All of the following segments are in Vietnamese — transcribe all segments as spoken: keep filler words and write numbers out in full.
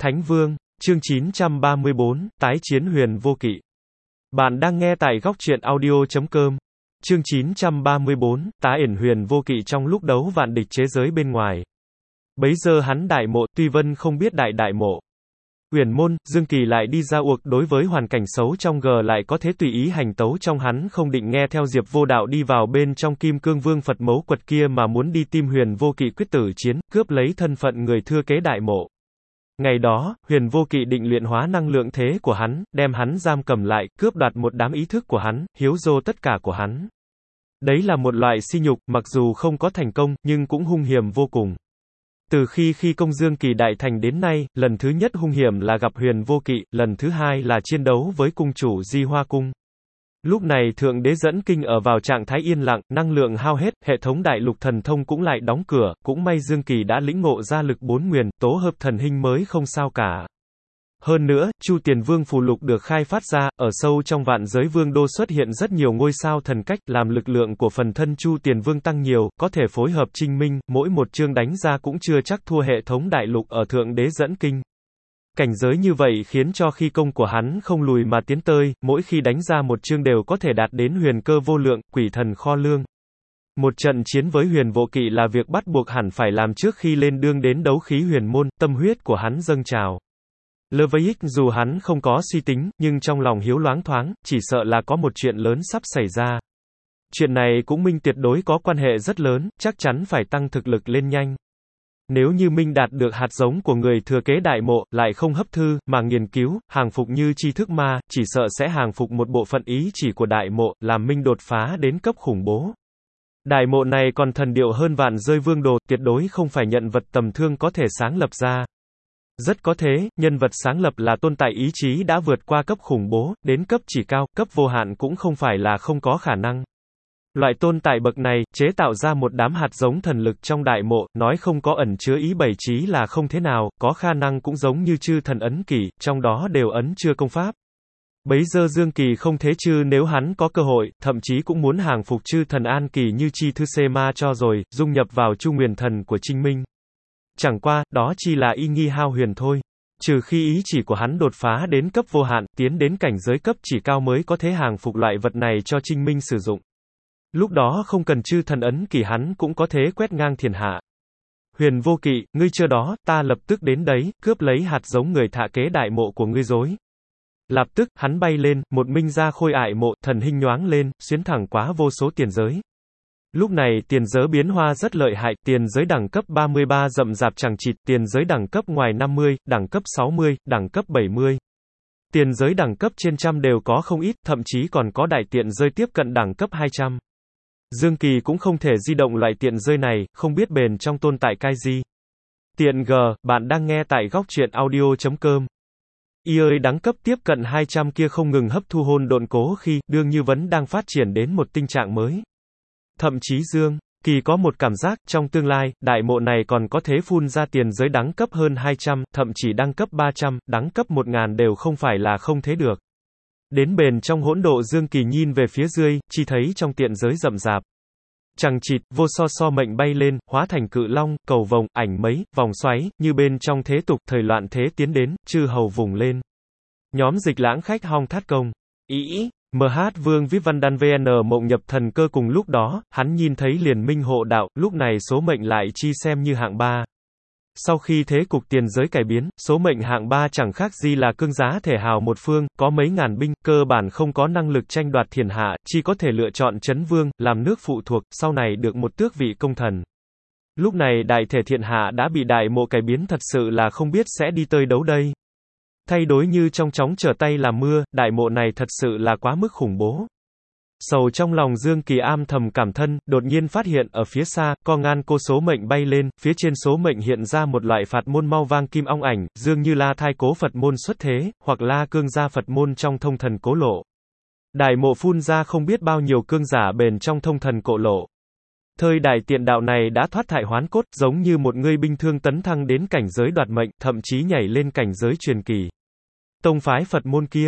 Thánh Vương, chương chín trăm ba mươi bốn, Tái chiến Huyền Vô Kỵ. Bạn đang nghe tại góc truyện audio chấm com. Chương chín trăm ba mươi bốn, Tá yển Huyền Vô Kỵ trong lúc đấu vạn địch chế giới bên ngoài. Bấy giờ hắn đại mộ, Tuy Vân không biết đại đại mộ. Uyển môn, Dương Kỳ lại đi ra uộc đối với hoàn cảnh xấu trong G lại có thế tùy ý hành tấu trong hắn không định nghe theo Diệp Vô Đạo đi vào bên trong Kim Cương Vương Phật mấu quật kia mà muốn đi tìm Huyền Vô Kỵ quyết tử chiến, cướp lấy thân phận người thừa kế đại mộ. Ngày đó, Huyền Vô Kỵ định luyện hóa năng lượng thế của hắn, đem hắn giam cầm lại, cướp đoạt một đám ý thức của hắn, hiếu dô tất cả của hắn. Đấy là một loại si nhục, mặc dù không có thành công, nhưng cũng hung hiểm vô cùng. Từ khi khi công Dương Kỳ đại thành đến nay, lần thứ nhất hung hiểm là gặp Huyền Vô Kỵ, lần thứ hai là chiến đấu với cung chủ Di Hoa Cung. Lúc này Thượng Đế dẫn kinh ở vào trạng thái yên lặng, năng lượng hao hết, hệ thống đại lục thần thông cũng lại đóng cửa, cũng may Dương Kỳ đã lĩnh ngộ ra lực bốn nguyền, tố hợp thần hình mới không sao cả. Hơn nữa, Chu Tiền Vương phù lục được khai phát ra, ở sâu trong vạn giới vương đô xuất hiện rất nhiều ngôi sao thần cách, làm lực lượng của phần thân Chu Tiền Vương tăng nhiều, có thể phối hợp trinh minh, mỗi một chương đánh ra cũng chưa chắc thua hệ thống đại lục ở Thượng Đế dẫn kinh. Cảnh giới như vậy khiến cho khi công của hắn không lùi mà tiến tới, mỗi khi đánh ra một chương đều có thể đạt đến huyền cơ vô lượng, quỷ thần kho lương. Một trận chiến với Huyền Vô Kỵ là việc bắt buộc hẳn phải làm trước khi lên đương đến đấu khí huyền môn, tâm huyết của hắn dâng trào. Lvx dù hắn không có suy tính, nhưng trong lòng hiếu loáng thoáng, chỉ sợ là có một chuyện lớn sắp xảy ra. Chuyện này cũng minh tuyệt đối có quan hệ rất lớn, chắc chắn phải tăng thực lực lên nhanh. Nếu như Minh đạt được hạt giống của người thừa kế đại mộ, lại không hấp thư, mà nghiên cứu, hàng phục như tri thức ma, chỉ sợ sẽ hàng phục một bộ phận ý chỉ của đại mộ, làm Minh đột phá đến cấp khủng bố. Đại mộ này còn thần điệu hơn vạn rơi vương đồ, tuyệt đối không phải nhận vật tầm thương có thể sáng lập ra. Rất có thế, nhân vật sáng lập là tồn tại ý chí đã vượt qua cấp khủng bố, đến cấp chỉ cao, cấp vô hạn cũng không phải là không có khả năng. Loại tồn tại bậc này, chế tạo ra một đám hạt giống thần lực trong đại mộ, nói không có ẩn chứa ý bảy trí là không thế nào, có khả năng cũng giống như chư thần ấn kỷ, trong đó đều ấn chưa công pháp. Bấy giờ Dương Kỳ không thế chứ nếu hắn có cơ hội, thậm chí cũng muốn hàng phục chư thần an kỳ như chi thư xê ma cho rồi, dung nhập vào chu nguyền thần của Trinh Minh. Chẳng qua, đó chỉ là y nghi hao huyền thôi. Trừ khi ý chỉ của hắn đột phá đến cấp vô hạn, tiến đến cảnh giới cấp chỉ cao mới có thể hàng phục loại vật này cho Trinh Minh sử dụng. Lúc đó không cần chư thần ấn kỳ hắn cũng có thế quét ngang thiên hạ. Huyền Vô Kỵ, ngươi chưa đó, ta lập tức đến đấy, cướp lấy hạt giống người thạ kế đại mộ của ngươi dối. Lập tức, hắn bay lên, một minh ra khôi ải mộ, thần hình nhoáng lên, xuyến thẳng quá vô số tiền giới. Lúc này, tiền giới biến hoa rất lợi hại, tiền giới đẳng cấp ba mươi ba rậm rạp chẳng chịt, tiền giới đẳng cấp ngoài năm mươi, đẳng cấp sáu mươi, đẳng cấp bảy mươi. Tiền giới đẳng cấp trên trăm đều có không ít, thậm chí còn có đại tiện rơi tiếp cận đẳng cấp hai trăm. Dương Kỳ cũng không thể di động loại tiện rơi này, không biết bền trong tồn tại cái gì. Tiện G, bạn đang nghe tại góc truyện audio chấm com. Y ơi đẳng cấp tiếp cận hai trăm kia không ngừng hấp thu hôn độn cố khi, đương như vẫn đang phát triển đến một tình trạng mới. Thậm chí Dương Kỳ có một cảm giác, trong tương lai, đại mộ này còn có thể phun ra tiền giới đẳng cấp hơn hai trăm, thậm chí đẳng cấp ba trăm, đẳng cấp một nghìn đều không phải là không thế được. Đến bền trong hỗn độ Dương Kỳ nhìn về phía dưới, chỉ thấy trong tiện giới rậm rạp. Chằng chịt, vô so so mệnh bay lên, hóa thành cự long, cầu vồng, ảnh mấy, vòng xoáy, như bên trong thế tục, thời loạn thế tiến đến, chư hầu vùng lên. Nhóm dịch lãng khách hong thát công. Ý, em hát Vương Vip Văn Đan vê en mộng nhập thần cơ cùng lúc đó, hắn nhìn thấy liền minh hộ đạo, lúc này số mệnh lại chi xem như hạng ba. Sau khi thế cục tiền giới cải biến, số mệnh hạng ba chẳng khác gì là cương giá thể hào một phương, có mấy ngàn binh, cơ bản không có năng lực tranh đoạt thiên hạ, chỉ có thể lựa chọn chấn vương, làm nước phụ thuộc, sau này được một tước vị công thần. Lúc này đại thể thiên hạ đã bị đại mộ cải biến thật sự là không biết sẽ đi tới đâu đây. Thay đổi như trong chóng trở tay làm mưa, đại mộ này thật sự là quá mức khủng bố. Sầu trong lòng Dương Kỳ am thầm cảm thân, đột nhiên phát hiện ở phía xa, co ngan cô số mệnh bay lên, phía trên số mệnh hiện ra một loại Phạt môn mau vang kim ong ảnh, dường như La Thai cố Phật môn xuất thế, hoặc La Cương gia Phật môn trong thông thần cố lộ. Đại mộ phun ra không biết bao nhiêu cương giả bền trong thông thần cổ lộ. Thời đại tiện đạo này đã thoát thại hoán cốt, giống như một người binh thương tấn thăng đến cảnh giới đoạt mệnh, thậm chí nhảy lên cảnh giới truyền kỳ. Tông phái Phật môn kia,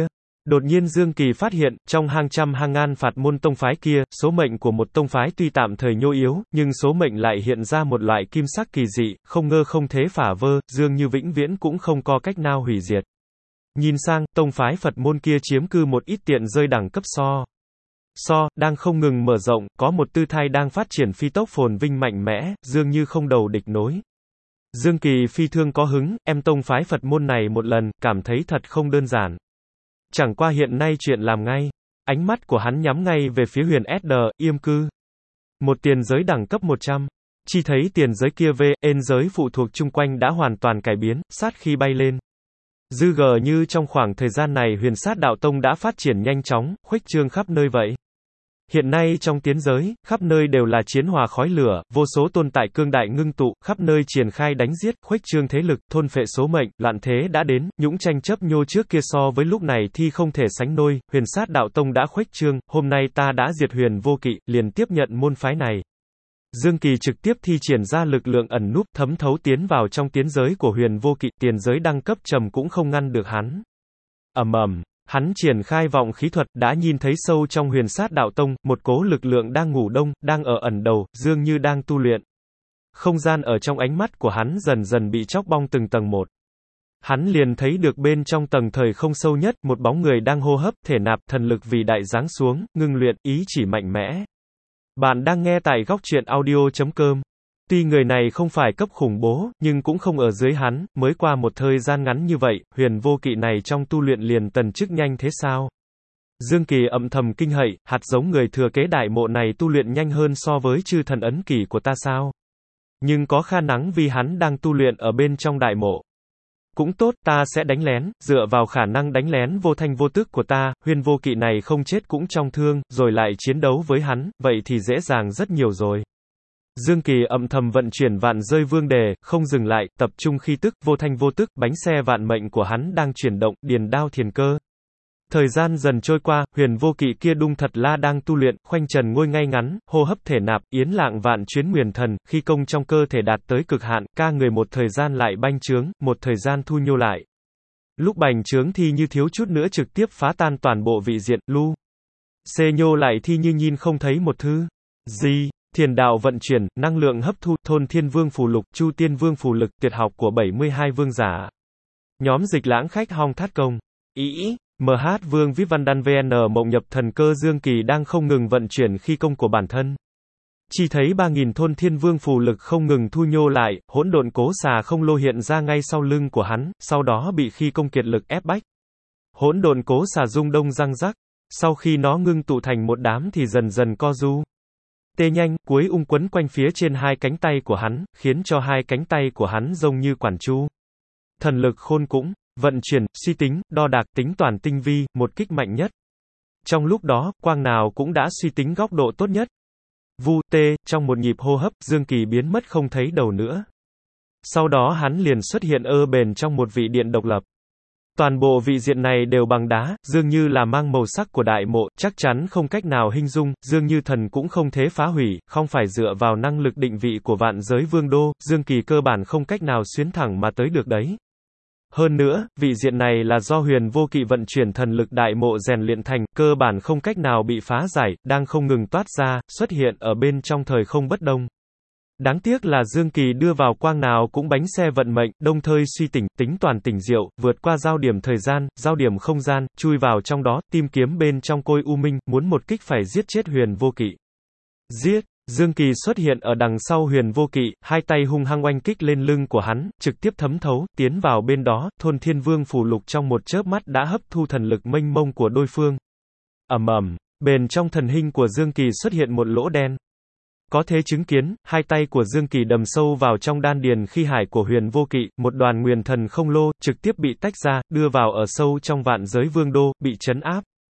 Đột nhiên Dương Kỳ phát hiện, trong hàng trăm hàng ngàn Phạt môn tông phái kia, số mệnh của một tông phái tuy tạm thời nhô yếu, nhưng số mệnh lại hiện ra một loại kim sắc kỳ dị, không ngơ không thế phả vơ, dường như vĩnh viễn cũng không có cách nào hủy diệt. Nhìn sang, tông phái Phật môn kia chiếm cư một ít tiện rơi đẳng cấp so. So, đang không ngừng mở rộng, có một tư thai đang phát triển phi tốc phồn vinh mạnh mẽ, dường như không đầu địch nối. Dương Kỳ phi thương có hứng, em tông phái Phật môn này một lần, cảm thấy thật không đơn giản. Chẳng qua hiện nay chuyện làm ngay. Ánh mắt của hắn nhắm ngay về phía huyền ét đê, Yêm Cư. Một tiền giới đẳng cấp một trăm. Chỉ thấy tiền giới kia về, ên giới phụ thuộc chung quanh đã hoàn toàn cải biến, sát khi bay lên. Dư gờ như trong khoảng thời gian này huyền sát đạo tông đã phát triển nhanh chóng, khuếch trương khắp nơi vậy. Hiện nay trong tiến giới, khắp nơi đều là chiến hòa khói lửa, vô số tồn tại cương đại ngưng tụ, khắp nơi triển khai đánh giết, khuếch trương thế lực, thôn phệ số mệnh, loạn thế đã đến, những tranh chấp nhô trước kia so với lúc này thì không thể sánh đôi, huyền sát đạo tông đã khuếch trương, hôm nay ta đã diệt huyền vô kỵ, liền tiếp nhận môn phái này. Dương Kỳ trực tiếp thi triển ra lực lượng ẩn núp, thấm thấu tiến vào trong tiến giới của huyền vô kỵ, tiền giới đăng cấp trầm cũng không ngăn được hắn. Ầm ầm. Hắn triển khai vọng khí thuật, đã nhìn thấy sâu trong huyền sát đạo tông, một cố lực lượng đang ngủ đông, đang ở ẩn đầu, dường như đang tu luyện. Không gian ở trong ánh mắt của hắn dần dần bị chóc bong từng tầng một. Hắn liền thấy được bên trong tầng thời không sâu nhất, một bóng người đang hô hấp, thể nạp thần lực vì đại giáng xuống, ngưng luyện, ý chỉ mạnh mẽ. Bạn đang nghe tại góc truyện audio chấm com. Tuy người này không phải cấp khủng bố, nhưng cũng không ở dưới hắn, mới qua một thời gian ngắn như vậy, huyền vô kỵ này trong tu luyện liền tần chức nhanh thế sao? Dương Kỳ âm thầm kinh hãi, hạt giống người thừa kế đại mộ này tu luyện nhanh hơn so với chư thần ấn kỷ của ta sao? Nhưng có khả năng vì hắn đang tu luyện ở bên trong đại mộ. Cũng tốt, ta sẽ đánh lén, dựa vào khả năng đánh lén vô thanh vô tức của ta, huyền vô kỵ này không chết cũng trong thương, rồi lại chiến đấu với hắn, vậy thì dễ dàng rất nhiều rồi. Dương Kỳ âm thầm vận chuyển vạn rơi vương đề, không dừng lại, tập trung khí tức, vô thanh vô tức, bánh xe vạn mệnh của hắn đang chuyển động, điền đao thiền cơ. Thời gian dần trôi qua, huyền vô kỵ kia đung thật la đang tu luyện, khoanh trần ngồi ngay ngắn, hô hấp thể nạp, yến lạng vạn chuyến nguyền thần, khi công trong cơ thể đạt tới cực hạn, ca người một thời gian lại banh trướng, một thời gian thu nhô lại. Lúc bành trướng thì như thiếu chút nữa trực tiếp phá tan toàn bộ vị diện, lu. Xê nhô lại thì như nhìn không thấy một thứ gì. Thiền đạo vận chuyển, năng lượng hấp thu, thôn thiên vương phù lục, chu tiên vương phù lực, tuyệt học của bảy mươi hai vương giả. Nhóm dịch lãng khách hong thát công. Ý, em hát vương vip văn đan vn mộng nhập thần cơ Dương Kỳ đang không ngừng vận chuyển khí công của bản thân. Chỉ thấy ba nghìn thôn thiên vương phù lực không ngừng thu nhô lại, hỗn độn cố xà không lô hiện ra ngay sau lưng của hắn, sau đó bị khí công kiệt lực ép bách. Hỗn độn cố xà rung đông răng rắc, sau khi nó ngưng tụ thành một đám thì dần dần co du. Tê nhanh, cuối ung quấn quanh phía trên hai cánh tay của hắn, khiến cho hai cánh tay của hắn giống như quản chu. Thần lực khôn cũng, vận chuyển, suy tính, đo đạc tính toàn tinh vi, một kích mạnh nhất. Trong lúc đó, quang nào cũng đã suy tính góc độ tốt nhất. Vu, tê, trong một nhịp hô hấp, Dương Kỳ biến mất không thấy đầu nữa. Sau đó hắn liền xuất hiện ơ bền trong một vị điện độc lập. Toàn bộ vị diện này đều bằng đá, dường như là mang màu sắc của đại mộ, chắc chắn không cách nào hình dung, dường như thần cũng không thể phá hủy, không phải dựa vào năng lực định vị của vạn giới vương đô, Dương Kỳ cơ bản không cách nào xuyến thẳng mà tới được đấy. Hơn nữa, vị diện này là do huyền vô kỵ vận chuyển thần lực đại mộ rèn luyện thành, cơ bản không cách nào bị phá giải, đang không ngừng toát ra, xuất hiện ở bên trong thời không bất đông. Đáng tiếc là Dương Kỳ đưa vào quang nào cũng bánh xe vận mệnh, đồng thời suy tỉnh, tính toàn tỉnh diệu, vượt qua giao điểm thời gian, giao điểm không gian, chui vào trong đó, tìm kiếm bên trong côi u minh, muốn một kích phải giết chết huyền vô kỵ. Giết! Dương Kỳ xuất hiện ở đằng sau huyền vô kỵ, hai tay hung hăng oanh kích lên lưng của hắn, trực tiếp thấm thấu, tiến vào bên đó, thôn thiên vương phù lục trong một chớp mắt đã hấp thu thần lực mênh mông của đối phương. Ầm ầm, bên trong thần hình của Dương Kỳ xuất hiện một lỗ đen. Có thể chứng kiến, hai tay của Dương Kỳ đầm sâu vào trong đan điền khí hải của huyền vô kỵ, một đoàn nguyền thần không lô, trực tiếp bị tách ra, đưa vào ở sâu trong vạn giới vương đô, bị trấn áp.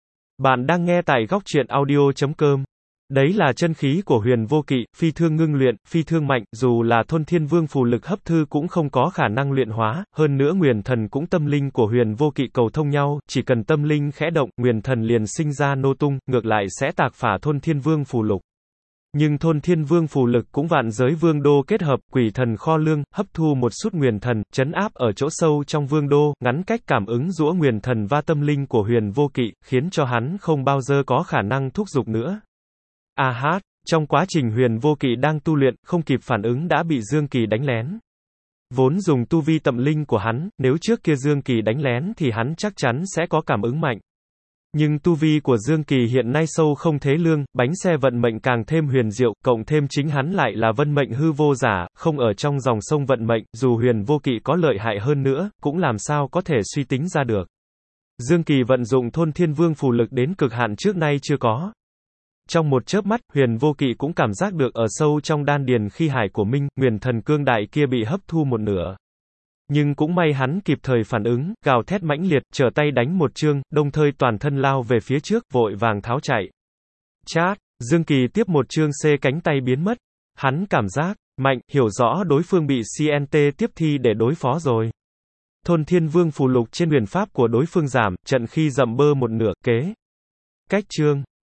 Bạn đang nghe tại góc truyện audio chấm com. Đấy là chân khí của huyền vô kỵ, phi thương ngưng luyện, phi thương mạnh, dù là thôn thiên vương phù lực hấp thư cũng không có khả năng luyện hóa, hơn nữa nguyền thần cũng tâm linh của huyền vô kỵ cầu thông nhau, chỉ cần tâm linh khẽ động, nguyền thần liền sinh ra nô tung, ngược lại sẽ tạc phả thôn thiên vương phù lục. Nhưng thôn thiên vương phù lực cũng vạn giới vương đô kết hợp, quỷ thần kho lương, hấp thu một sút nguyền thần, trấn áp ở chỗ sâu trong vương đô, ngắn cách cảm ứng giũa nguyền thần va tâm linh của Huyền Vô Kỵ, khiến cho hắn không bao giờ có khả năng thúc giục nữa. A hát, trong quá trình Huyền Vô Kỵ đang tu luyện, không kịp phản ứng đã bị Dương Kỳ đánh lén. Vốn dùng tu vi tậm linh của hắn, nếu trước kia Dương Kỳ đánh lén thì hắn chắc chắn sẽ có cảm ứng mạnh. Nhưng tu vi của Dương Kỳ hiện nay sâu không thế lương, bánh xe vận mệnh càng thêm huyền diệu, cộng thêm chính hắn lại là vân mệnh hư vô giả, không ở trong dòng sông vận mệnh, dù Huyền Vô Kỵ có lợi hại hơn nữa, cũng làm sao có thể suy tính ra được. Dương Kỳ vận dụng thôn thiên vương phù lực đến cực hạn trước nay chưa có. Trong một chớp mắt, Huyền Vô Kỵ cũng cảm giác được ở sâu trong đan điền khí hải của Minh, nguyền thần cương đại kia bị hấp thu một nửa. Nhưng cũng may hắn kịp thời phản ứng, gào thét mãnh liệt, trở tay đánh một chương, đồng thời toàn thân lao về phía trước, vội vàng tháo chạy. Chát, Dương Kỳ tiếp một chương xê cánh tay biến mất. Hắn cảm giác mạnh, hiểu rõ đối phương bị xê en tê tiếp thi để đối phó rồi. Thôn thiên vương phù lục trên huyền pháp của đối phương giảm, trận khi dậm bơ một nửa, kế. Cách chương.